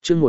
chương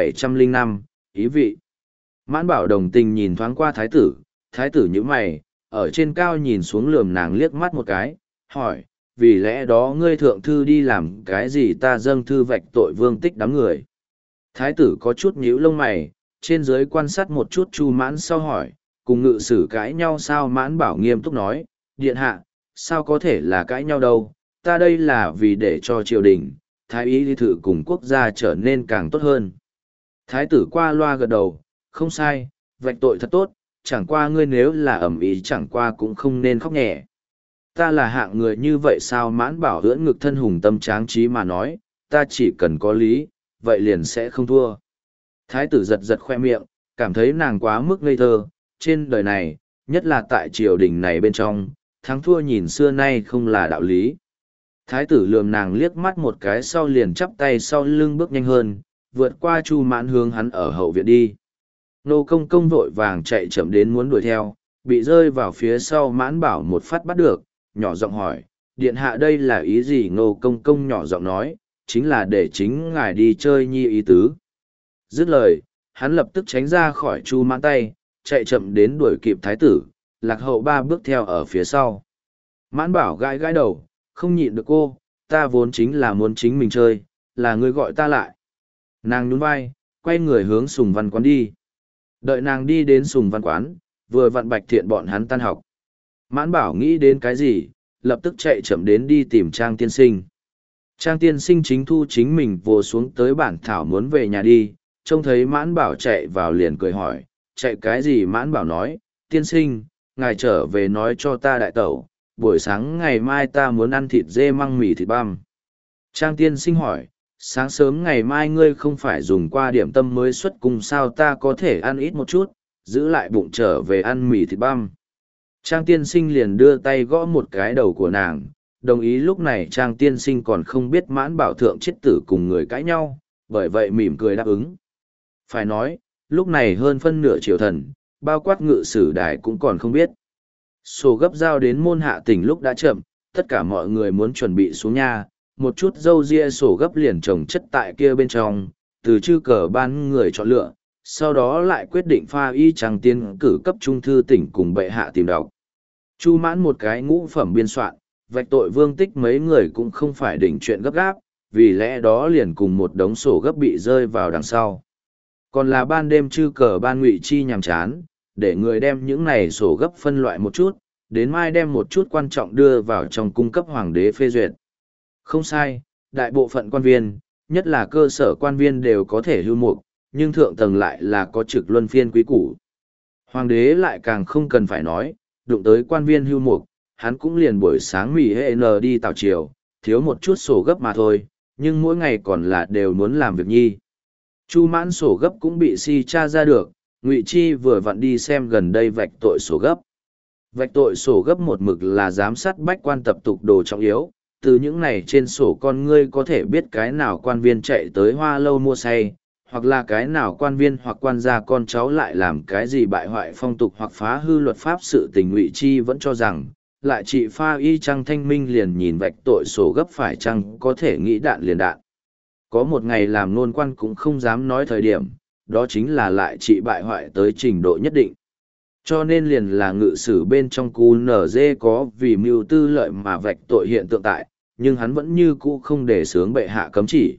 1705, ý vị. Mãn Bảo đồng tình nhìn thoáng qua thái tử nhíu mày, ở trên cao nhìn xuống lườm nàng liếc mắt một cái, hỏi, vì lẽ đó ngươi thượng thư đi làm cái gì ta dâng thư vạch tội Vương Tích đám người. Thái tử có chút nhíu lông mày, trên dưới quan sát một chút Chu Mãn sau hỏi, cùng ngự sử cãi nhau sao? Mãn Bảo nghiêm túc nói, điện hạ, sao có thể là cãi nhau đâu, ta đây là vì để cho triều đình, thái ý đi thử cùng quốc gia trở nên càng tốt hơn. Thái tử qua loa gật đầu, không sai, vạch tội thật tốt, chẳng qua ngươi nếu là ẩm ý chẳng qua cũng không nên khóc nhẹ. Ta là hạng người như vậy sao? Mãn Bảo ưỡn ngực thân hùng tâm tráng trí mà nói, ta chỉ cần có lý, vậy liền sẽ không thua. Thái tử giật giật khoe miệng, cảm thấy nàng quá mức ngây thơ, trên đời này, nhất là tại triều đình này bên trong, thắng thua nhìn xưa nay không là đạo lý. Thái tử lườm nàng liếc mắt một cái sau liền chắp tay sau lưng bước nhanh hơn, vượt qua Chu Mãn hướng hắn ở hậu viện đi. Nô Công Công vội vàng chạy chậm đến muốn đuổi theo, bị rơi vào phía sau. Mãn Bảo một phát bắt được, nhỏ giọng hỏi, điện hạ đây là ý gì? Nô Công Công nhỏ giọng nói, chính là để chính ngài đi chơi nhi ý tứ. Dứt lời, hắn lập tức tránh ra khỏi Chu Mãn tay, chạy chậm đến đuổi kịp thái tử, lạc hậu 3 bước theo ở phía sau. Mãn Bảo gãi gãi đầu, không nhịn được cô, ta vốn chính là muốn chính mình chơi, là ngươi gọi ta lại. Nàng nhún vai, quay người hướng Sùng Văn Quán đi. Đợi nàng đi đến Sùng Văn Quán, vừa vặn Bạch Thiện bọn hắn tan học. Mãn Bảo nghĩ đến cái gì, lập tức chạy chậm đến đi tìm Trang tiên sinh. Trang tiên sinh chính thu chính mình vồ xuống tới bản thảo muốn về nhà đi, trông thấy Mãn Bảo chạy vào liền cười hỏi, chạy cái gì? Mãn Bảo nói, tiên sinh, ngài trở về nói cho ta đại tẩu, buổi sáng ngày mai ta muốn ăn thịt dê măng mì thịt băm. Trang tiên sinh hỏi, sáng sớm ngày mai ngươi không phải dùng qua điểm tâm mới xuất cung sao? Ta có thể ăn ít một chút, giữ lại bụng trở về ăn mì thịt băm. Trang tiên sinh liền đưa tay gõ một cái đầu của nàng, đồng ý. Lúc này Trang tiên sinh còn không biết Mãn Bảo thượng chết tử cùng người cãi nhau, bởi vậy mỉm cười đáp ứng. Phải nói, lúc này hơn phân nửa triều thần, bao quát ngự sử đài cũng còn không biết. Sổ gấp giao đến Môn Hạ Tỉnh lúc đã chậm, tất cả mọi người muốn chuẩn bị xuống nhà, một chút dâu ria sổ gấp liền trồng chất tại kia bên trong, từ chư cờ ban người chọn lựa, sau đó lại quyết định pha y Trang tiên cử cấp trung thư tỉnh cùng bệ hạ tìm đọc. Chu Mãn một cái ngũ phẩm biên soạn, vạch tội Vương Tích mấy người cũng không phải đỉnh chuyện gấp gáp, vì lẽ đó liền cùng một đống sổ gấp bị rơi vào đằng sau. Còn là ban đêm chư cờ ban Ngụy Chi nhàm chán, để người đem những này sổ gấp phân loại một chút, đến mai đem một chút quan trọng đưa vào trong cung cấp hoàng đế phê duyệt. Không sai, đại bộ phận quan viên, nhất là cơ sở quan viên đều có thể hưu mục, nhưng thượng tầng lại là có trực luân phiên quý củ. Hoàng đế lại càng không cần phải nói, đụng tới quan viên hưu mục, hắn cũng liền buổi sáng mỉ hệ n đi tào triều, thiếu một chút sổ gấp mà thôi, nhưng mỗi ngày còn là đều muốn làm việc nhi. Chu Mãn sổ gấp cũng bị si tra ra được, Ngụy Chi vừa vặn đi xem gần đây vạch tội sổ gấp. Vạch tội sổ gấp một mực là giám sát bách quan tập tục đồ trọng yếu, từ những này trên sổ con ngươi có thể biết cái nào quan viên chạy tới Hoa Lâu mua say, hoặc là cái nào quan viên hoặc quan gia con cháu lại làm cái gì bại hoại phong tục hoặc phá hư luật pháp. Sự tình Ngụy Chi vẫn cho rằng, lại trị pha y Trang thanh minh liền nhìn vạch tội sổ gấp phải chăng có thể nghĩ đạn liền đạn. Có một ngày làm nôn quan cũng không dám nói thời điểm, đó chính là lại trị bại hoại tới trình độ nhất định. Cho nên liền là ngự sử bên trong QNZ có vì mưu tư lợi mà vạch tội hiện tượng tại, nhưng hắn vẫn như cũ không để sướng bệ hạ cấm chỉ.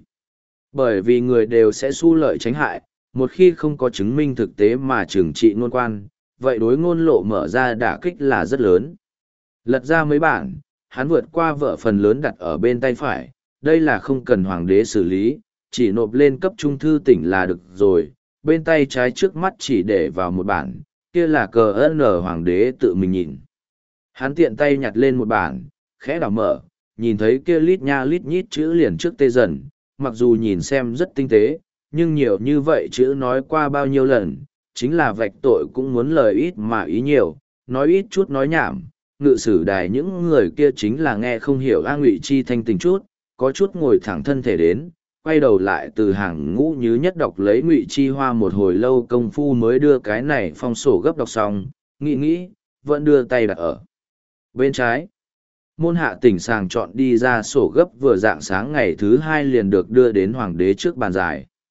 Bởi vì người đều sẽ xu lợi tránh hại, một khi không có chứng minh thực tế mà trừng trị ngôn quan, vậy đối ngôn lộ mở ra đả kích là rất lớn. Lật ra mấy bản, hắn vượt qua vợ phần lớn đặt ở bên tay phải, đây là không cần hoàng đế xử lý, chỉ nộp lên cấp trung thư tỉnh là được rồi, bên tay trái trước mắt chỉ để vào một bản, kia là cờ N hoàng đế tự mình nhìn. Hắn tiện tay nhặt lên một bản, khẽ đảo mở, nhìn thấy kia lít nha lít nhít chữ liền trước tê dần, mặc dù nhìn xem rất tinh tế, nhưng nhiều như vậy chữ nói qua bao nhiêu lần, chính là vạch tội cũng muốn lời ít mà ý nhiều, nói ít chút nói nhảm. Ngự sử đài những người kia chính là nghe không hiểu Ngụy Chi thanh tình chút, có chút ngồi thẳng thân thể đến, quay đầu lại từ hàng ngũ như nhất đọc lấy Ngụy Chi hoa một hồi lâu công phu mới đưa cái này phong sổ gấp đọc xong, nghĩ, vẫn đưa tay đặt ở bên trái. Môn Hạ Tỉnh sàng chọn đi ra sổ gấp vừa dạng sáng ngày thứ 2 liền được đưa đến hoàng đế trước bàn giải.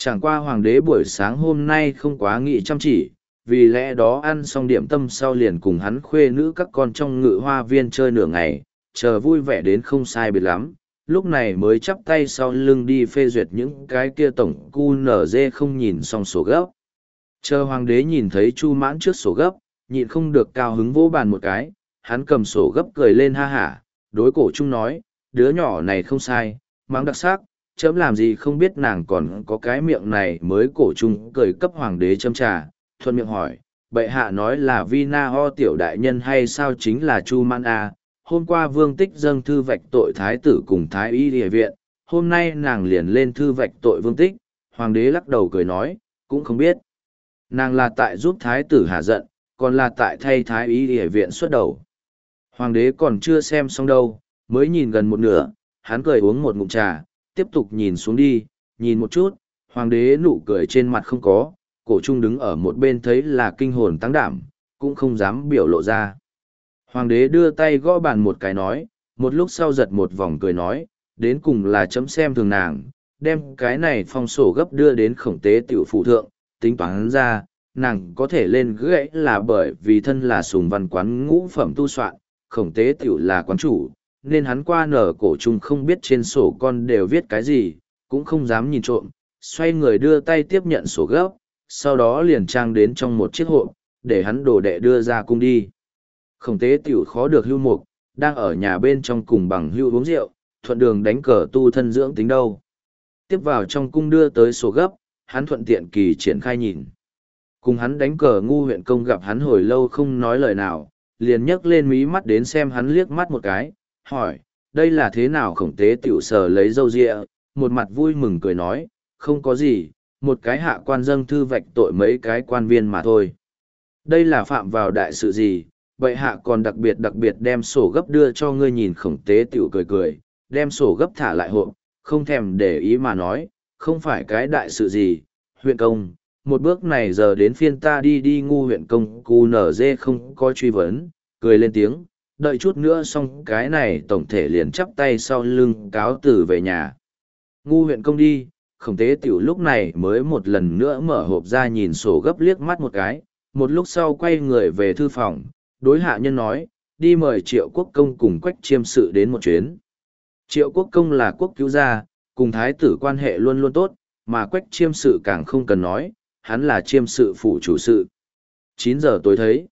Chẳng qua hoàng đế buổi sáng hôm nay không quá nghị chăm chỉ, vì lẽ đó ăn xong điểm tâm sau liền cùng hắn khuê nữ các con trong ngự hoa viên chơi nửa ngày, chờ vui vẻ đến không sai biệt lắm, lúc này mới chắp tay sau lưng đi phê duyệt những cái kia tổng cu nở dê không nhìn xong sổ gấp. Chờ hoàng đế nhìn thấy Chu Mãn trước sổ gấp, nhịn không được cao hứng vỗ bàn một cái, hắn cầm sổ gấp cười lên ha hả, đối Cổ Trung nói, đứa nhỏ này không sai, mắng đặc sắc, chấm làm gì không biết nàng còn có cái miệng này. Mới Cổ Trung cười cấp hoàng đế châm trà, thuận miệng hỏi, bệ hạ nói là Vina Ho tiểu đại nhân hay sao? Chính là Chu Mãn à? Hôm qua Vương Tích dâng thư vạch tội thái tử cùng thái y địa viện, hôm nay nàng liền lên thư vạch tội Vương Tích. Hoàng đế lắc đầu cười nói, cũng không biết. Nàng là tại giúp thái tử hạ giận, còn là tại thay thái y địa viện xuất đầu. Hoàng đế còn chưa xem xong đâu, mới nhìn gần một nửa, hắn cười uống một ngụm trà, tiếp tục nhìn xuống đi, nhìn một chút, hoàng đế nụ cười trên mặt không có, Cổ Trung đứng ở một bên thấy là kinh hồn tăng đảm, cũng không dám biểu lộ ra. Hoàng đế đưa tay gõ bàn một cái nói, một lúc sau giật một vòng cười nói, đến cùng là chấm xem thường nàng, đem cái này phong sổ gấp đưa đến Khổng Tế tiểu phụ thượng, tính toán ra, nàng có thể lên gãy là bởi vì thân là Sùng Văn quán ngũ phẩm tu soạn, Khổng Tế tiểu là quán chủ, nên hắn qua nở. Cổ Trung không biết trên sổ con đều viết cái gì, cũng không dám nhìn trộm, xoay người đưa tay tiếp nhận sổ gấp, sau đó liền trang đến trong một chiếc hộp, để hắn đồ đệ đưa ra cung đi. Khổng Tế tiểu khó được hưu mục, đang ở nhà bên trong cùng bằng hưu uống rượu, thuận đường đánh cờ tu thân dưỡng tính đâu. Tiếp vào trong cung đưa tới sổ gấp, hắn thuận tiện kỳ triển khai nhìn. Cùng hắn đánh cờ ngu huyện công gặp hắn hồi lâu không nói lời nào, liền nhấc lên mí mắt đến xem hắn liếc mắt một cái, hỏi, đây là thế nào? Khổng Tế tiểu sờ lấy râu ria, một mặt vui mừng cười nói, không có gì, một cái hạ quan dâng thư vạch tội mấy cái quan viên mà thôi. Đây là phạm vào đại sự gì, bệ hạ còn đặc biệt đem sổ gấp đưa cho ngươi nhìn. Khổng Tế tiểu cười cười, đem sổ gấp thả lại hộp, không thèm để ý mà nói, không phải cái đại sự gì, huyện công, một bước này giờ đến phiên ta đi ngu huyện công cu nở dê không có truy vấn, cười lên tiếng, đợi chút nữa xong cái này tổng thể liền chắp tay sau lưng cáo từ về nhà. Ngu huyện công đi, Khổng Tế tiểu lúc này mới một lần nữa mở hộp ra nhìn sổ gấp liếc mắt một cái, một lúc sau quay người về thư phòng, đối hạ nhân nói, đi mời Triệu Quốc công cùng Quách Chiêm sự đến một chuyến. Triệu Quốc công là quốc cứu gia, cùng thái tử quan hệ luôn luôn tốt, mà Quách Chiêm sự càng không cần nói, hắn là chiêm sự phủ chủ sự. 9 giờ tối thấy.